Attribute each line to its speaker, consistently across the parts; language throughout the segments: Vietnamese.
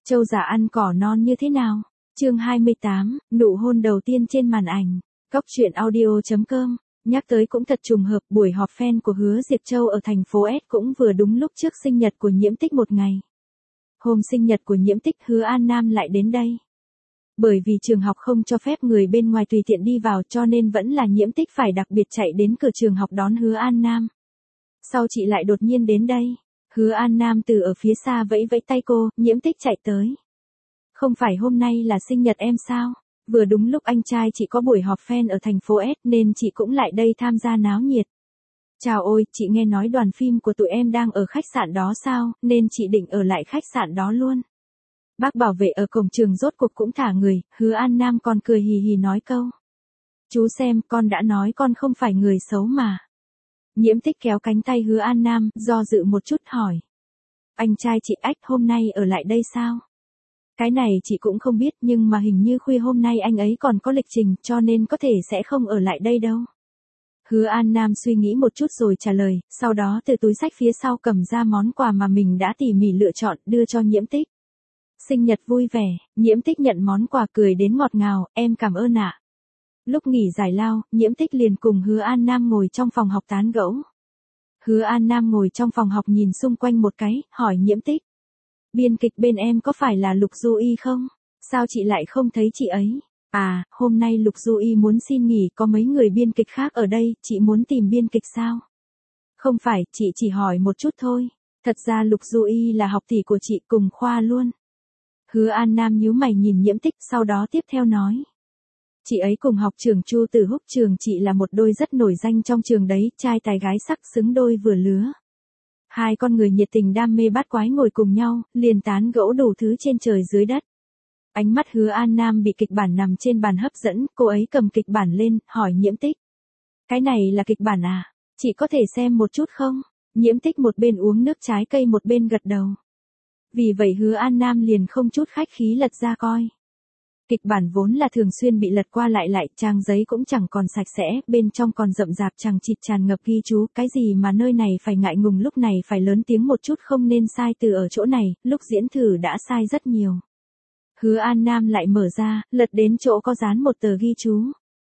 Speaker 1: Trâu già ăn cỏ non như thế nào? Chương 28, nụ hôn đầu tiên trên màn ảnh. Cóc truyện audio.com. Nhắc tới cũng thật trùng hợp, buổi họp fan của Hứa Diệp Châu ở thành phố S cũng vừa đúng lúc trước sinh nhật của Nhiễm Tích một ngày. Hôm sinh nhật của Nhiễm Tích, Hứa An Nam lại đến đây. Bởi vì trường học không cho phép người bên ngoài tùy tiện đi vào, cho nên vẫn là Nhiễm Tích phải đặc biệt chạy đến cửa trường học đón Hứa An Nam. Sau chị lại đột nhiên đến đây. Hứa An Nam từ ở phía xa vẫy vẫy tay cô, Nhiễm Tích chạy tới. Không phải hôm nay là sinh nhật em sao? Vừa đúng lúc anh trai chị có buổi họp fan ở thành phố S nên chị cũng lại đây tham gia náo nhiệt. Chào ôi, chị nghe nói đoàn phim của tụi em đang ở khách sạn đó sao, nên chị định ở lại khách sạn đó luôn. Bác bảo vệ ở cổng trường rốt cuộc cũng thả người, Hứa An Nam còn cười hì hì nói câu. Chú xem, con đã nói con không phải người xấu mà. Nhiễm Tích kéo cánh tay Hứa An Nam, do dự một chút hỏi. Anh trai chị ách hôm nay ở lại đây sao? Cái này chị cũng không biết, nhưng mà hình như khuya hôm nay anh ấy còn có lịch trình, cho nên có thể sẽ không ở lại đây đâu. Hứa An Nam suy nghĩ một chút rồi trả lời, sau đó từ túi xách phía sau cầm ra món quà mà mình đã tỉ mỉ lựa chọn, đưa cho Nhiễm Tích. Sinh nhật vui vẻ, Nhiễm Tích nhận món quà cười đến ngọt ngào, em cảm ơn ạ. Lúc nghỉ giải lao, Nhiễm Tích liền cùng Hứa An Nam ngồi trong phòng học tán gẫu. Hứa An Nam ngồi trong phòng học nhìn xung quanh một cái, hỏi Nhiễm Tích. Biên kịch bên em có phải là Lục Du Y không? Sao chị lại không thấy chị ấy? À, hôm nay Lục Du Y muốn xin nghỉ, có mấy người biên kịch khác ở đây, chị muốn tìm biên kịch sao? Không phải, chị chỉ hỏi một chút thôi. Thật ra Lục Du Y là học tỷ của chị cùng khoa luôn. Hứa An Nam nhíu mày nhìn Nhiễm Tích, sau đó tiếp theo nói. Chị ấy cùng học trường Chu Tử Húc, trường chị là một đôi rất nổi danh trong trường đấy, trai tài gái sắc xứng đôi vừa lứa. Hai con người nhiệt tình đam mê bát quái ngồi cùng nhau, liền tán gẫu đủ thứ trên trời dưới đất. Ánh mắt Hứa An Nam bị kịch bản nằm trên bàn hấp dẫn, cô ấy cầm kịch bản lên, hỏi Nhiễm Tích. Cái này là kịch bản à? Chị có thể xem một chút không? Nhiễm Tích một bên uống nước trái cây một bên gật đầu. Vì vậy Hứa An Nam liền không chút khách khí lật ra coi. Kịch bản vốn là thường xuyên bị lật qua lại, trang giấy cũng chẳng còn sạch sẽ, bên trong còn rậm rạp chằng chịt tràn ngập ghi chú, cái gì mà nơi này phải ngại ngùng, lúc này phải lớn tiếng một chút, không nên sai từ ở chỗ này, lúc diễn thử đã sai rất nhiều. Hứa An Nam lại mở ra, lật đến chỗ có dán một tờ ghi chú.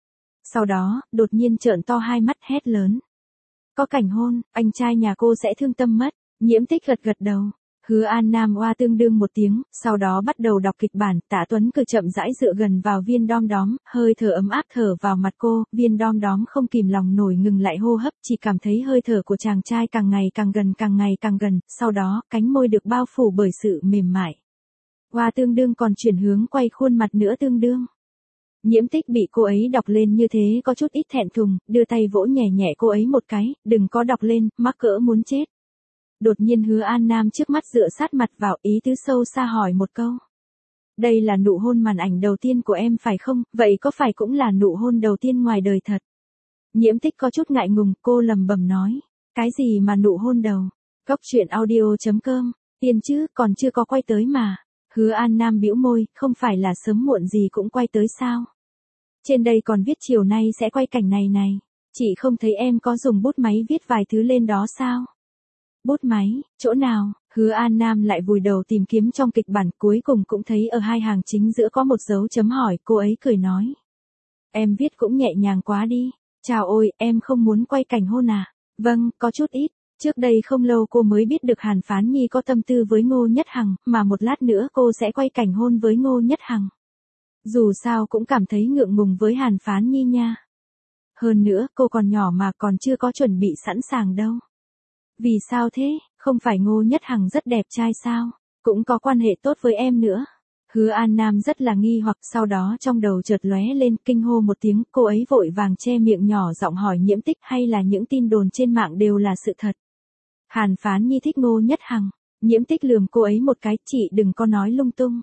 Speaker 1: Sau đó, đột nhiên trợn to hai mắt hét lớn. Có cảnh hôn, anh trai nhà cô sẽ thương tâm mất. Nhiễm Tích gật gật đầu. Hứa An Nam oa tương đương một tiếng, sau đó bắt đầu đọc kịch bản, Tạ Tuấn cứ chậm rãi dựa gần vào Viên Đom Đóm, hơi thở ấm áp thở vào mặt cô, Viên Đom Đóm không kìm lòng nổi ngừng lại hô hấp, chỉ cảm thấy hơi thở của chàng trai càng ngày càng gần, sau đó, cánh môi được bao phủ bởi sự mềm mại. Oa tương đương còn chuyển hướng quay khuôn mặt nữa tương đương. Nhiễm Tích bị cô ấy đọc lên như thế có chút ít thẹn thùng, đưa tay vỗ nhẹ nhẹ cô ấy một cái, đừng có đọc lên, mắc cỡ muốn chết. Đột nhiên Hứa An Nam trước mắt dựa sát mặt vào, ý tứ sâu xa hỏi một câu. Đây là nụ hôn màn ảnh đầu tiên của em phải không, vậy có phải cũng là nụ hôn đầu tiên ngoài đời thật? Nhiễm Tích có chút ngại ngùng, cô lầm bầm nói. Cái gì mà nụ hôn đầu? Cóc truyện audio.com, yên chứ, còn chưa có quay tới mà. Hứa An Nam bĩu môi, không phải là sớm muộn gì cũng quay tới sao? Trên đây còn viết chiều nay sẽ quay cảnh này. Chị không thấy em có dùng bút máy viết vài thứ lên đó sao? Bút máy, chỗ nào? Hứa An Nam lại vùi đầu tìm kiếm trong kịch bản, cuối cùng cũng thấy ở hai hàng chính giữa có một dấu chấm hỏi, cô ấy cười nói. Em viết cũng nhẹ nhàng quá đi. Chào ôi, em không muốn quay cảnh hôn à? Vâng, có chút ít. Trước đây không lâu cô mới biết được Hàn Phán Nhi có tâm tư với Ngô Nhất Hằng, mà một lát nữa cô sẽ quay cảnh hôn với Ngô Nhất Hằng. Dù sao cũng cảm thấy ngượng ngùng với Hàn Phán Nhi nha. Hơn nữa, cô còn nhỏ mà còn chưa có chuẩn bị sẵn sàng đâu. Vì sao thế, không phải Ngô Nhất Hằng rất đẹp trai sao, cũng có quan hệ tốt với em nữa. Hứa An Nam rất là nghi hoặc, sau đó trong đầu chợt lóe lên kinh hô một tiếng, cô ấy vội vàng che miệng nhỏ giọng hỏi Nhiễm Tích hay là những tin đồn trên mạng đều là sự thật. Hàn Phán Nhi thích Ngô Nhất Hằng. Nhiễm Tích lườm cô ấy một cái, chị đừng có nói lung tung.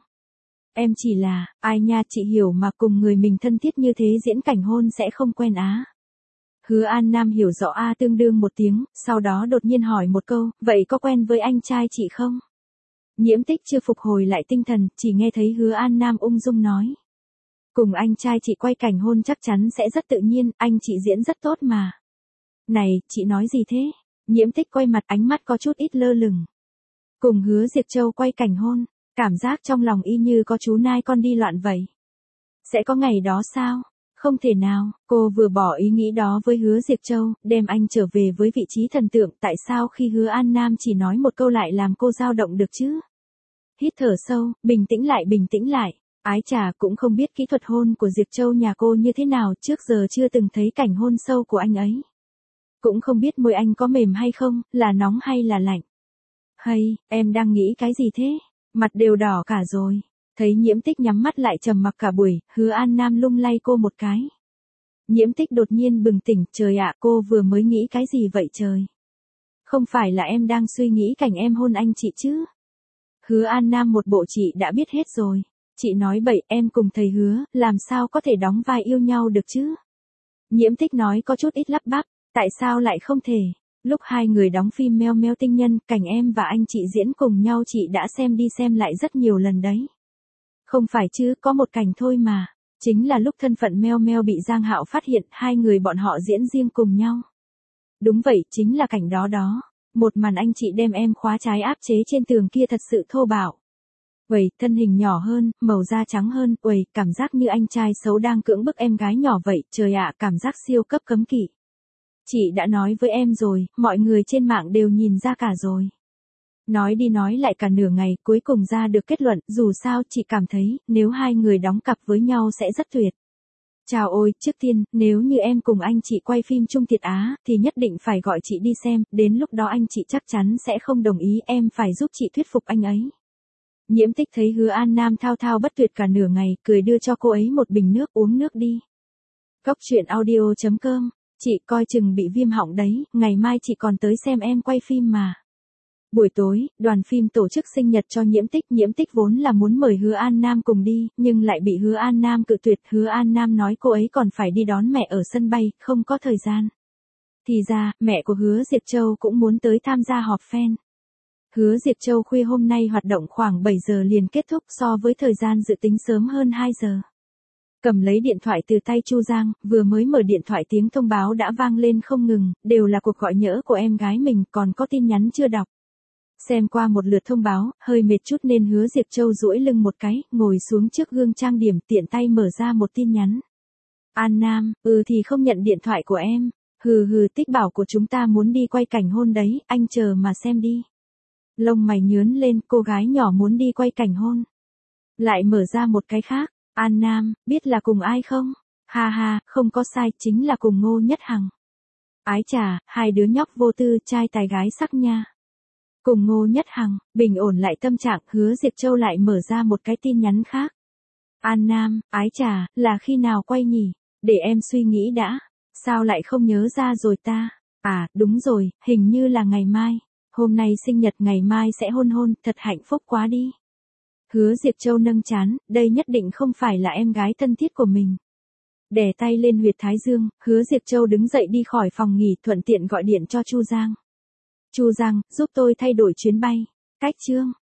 Speaker 1: Em chỉ là, ai nha, chị hiểu mà, cùng người mình thân thiết như thế diễn cảnh hôn sẽ không quen á. Hứa An Nam hiểu rõ tương đương một tiếng, sau đó đột nhiên hỏi một câu, vậy có quen với anh trai chị không? Nhiễm Tích chưa phục hồi lại tinh thần, chỉ nghe thấy Hứa An Nam ung dung nói. Cùng anh trai chị quay cảnh hôn chắc chắn sẽ rất tự nhiên, anh chị diễn rất tốt mà. Này, chị nói gì thế? Nhiễm Tích quay mặt, ánh mắt có chút ít lơ lửng. Cùng Hứa Diệp Châu quay cảnh hôn, Cảm giác trong lòng y như có chú nai con đi loạn vậy. Sẽ có ngày đó sao? Không thể nào, cô vừa bỏ ý nghĩ đó với Hứa Diệp Châu, đem anh trở về với vị trí thần tượng, tại sao khi Hứa An Nam chỉ nói một câu lại làm cô dao động được chứ? Hít thở sâu, bình tĩnh lại. Ái chà, cũng không biết kỹ thuật hôn của Diệp Châu nhà cô như thế nào, trước giờ chưa từng thấy cảnh hôn sâu của anh ấy. Cũng không biết môi anh có mềm hay không, là nóng hay là lạnh. Hay, em đang nghĩ cái gì thế? Mặt đều đỏ cả rồi. Thấy Nhiễm Tích nhắm mắt lại trầm mặc cả buổi, Hứa An Nam lung lay cô một cái. Nhiễm Tích đột nhiên bừng tỉnh, trời ạ, cô vừa mới nghĩ cái gì vậy trời? Không phải là em đang suy nghĩ cảnh em hôn anh chị chứ? Hứa An Nam một bộ chị đã biết hết rồi. Chị nói bậy, em cùng thầy Hứa, làm sao có thể đóng vai yêu nhau được chứ? Nhiễm Tích nói có chút ít lắp bắp, tại sao lại không thể? Lúc hai người đóng phim Meo Meo Tinh Nhân, cảnh em và anh chị diễn cùng nhau chị đã xem đi xem lại rất nhiều lần đấy. Không phải chứ, có một cảnh thôi mà. Chính là lúc thân phận Meo Meo bị Giang Hạo phát hiện, hai người bọn họ diễn riêng cùng nhau. Đúng vậy, chính là cảnh đó đó. Một màn anh chị đem em khóa trái áp chế trên tường kia thật sự thô bạo. Uầy, thân hình nhỏ hơn, màu da trắng hơn, uầy, cảm giác như anh trai xấu đang cưỡng bức em gái nhỏ vậy, trời ạ, cảm giác siêu cấp cấm kỵ. Chị đã nói với em rồi, mọi người trên mạng đều nhìn ra cả rồi. Nói đi nói lại cả nửa ngày, cuối cùng ra được kết luận, dù sao chị cảm thấy, nếu hai người đóng cặp với nhau sẽ rất tuyệt. Chào ôi, trước tiên, nếu như em cùng anh chị quay phim chung Thiệt Á, thì nhất định phải gọi chị đi xem, đến lúc đó anh chị chắc chắn sẽ không đồng ý, em phải giúp chị thuyết phục anh ấy. Nhiễm Tích thấy Hứa An Nam thao thao bất tuyệt cả nửa ngày, cười đưa cho cô ấy một bình nước, uống nước đi. Cốc truyện audio.com, chị coi chừng bị viêm họng đấy, ngày mai chị còn tới xem em quay phim mà. Buổi tối, đoàn phim tổ chức sinh nhật cho Nhiễm Tích vốn là muốn mời Hứa An Nam cùng đi, nhưng lại bị Hứa An Nam cự tuyệt, Hứa An Nam nói cô ấy còn phải đi đón mẹ ở sân bay, không có thời gian. Thì ra, mẹ của Hứa Diệp Châu cũng muốn tới tham gia họp fan. Hứa Diệp Châu khuya hôm nay hoạt động khoảng 7 giờ liền kết thúc so với thời gian dự tính sớm hơn 2 giờ. Cầm lấy điện thoại từ tay Chu Giang, vừa mới mở điện thoại tiếng thông báo đã vang lên không ngừng, đều là cuộc gọi nhỡ của em gái mình, còn có tin nhắn chưa đọc. Xem qua một lượt thông báo, hơi mệt chút nên Hứa Diệp Châu duỗi lưng một cái, ngồi xuống trước gương trang điểm, tiện tay mở ra một tin nhắn. An Nam, thì không nhận điện thoại của em. Tích bảo của chúng ta muốn đi quay cảnh hôn đấy, anh chờ mà xem đi. Lông mày nhướn lên, cô gái nhỏ muốn đi quay cảnh hôn. Lại mở ra một cái khác. An Nam, biết là cùng ai không? Ha ha, không có sai, chính là cùng Ngô Nhất Hằng. Ái chà, hai đứa nhóc vô tư, trai tài gái sắc nha. Cùng Ngô Nhất Hằng, bình ổn lại tâm trạng, Hứa Diệp Châu lại mở ra một cái tin nhắn khác. An Nam, ái chà, là khi nào quay nhỉ? Để em suy nghĩ đã. Sao lại không nhớ ra rồi ta? À, đúng rồi, hình như là ngày mai. Hôm nay sinh nhật, ngày mai sẽ hôn, thật hạnh phúc quá đi. Hứa Diệp Châu nâng trán, đây nhất định không phải là em gái thân thiết của mình. Đè tay lên huyệt thái dương, Hứa Diệp Châu đứng dậy đi khỏi phòng nghỉ, thuận tiện gọi điện cho Chu Giang. Chu Giang, giúp tôi thay đổi chuyến bay. Cách chương.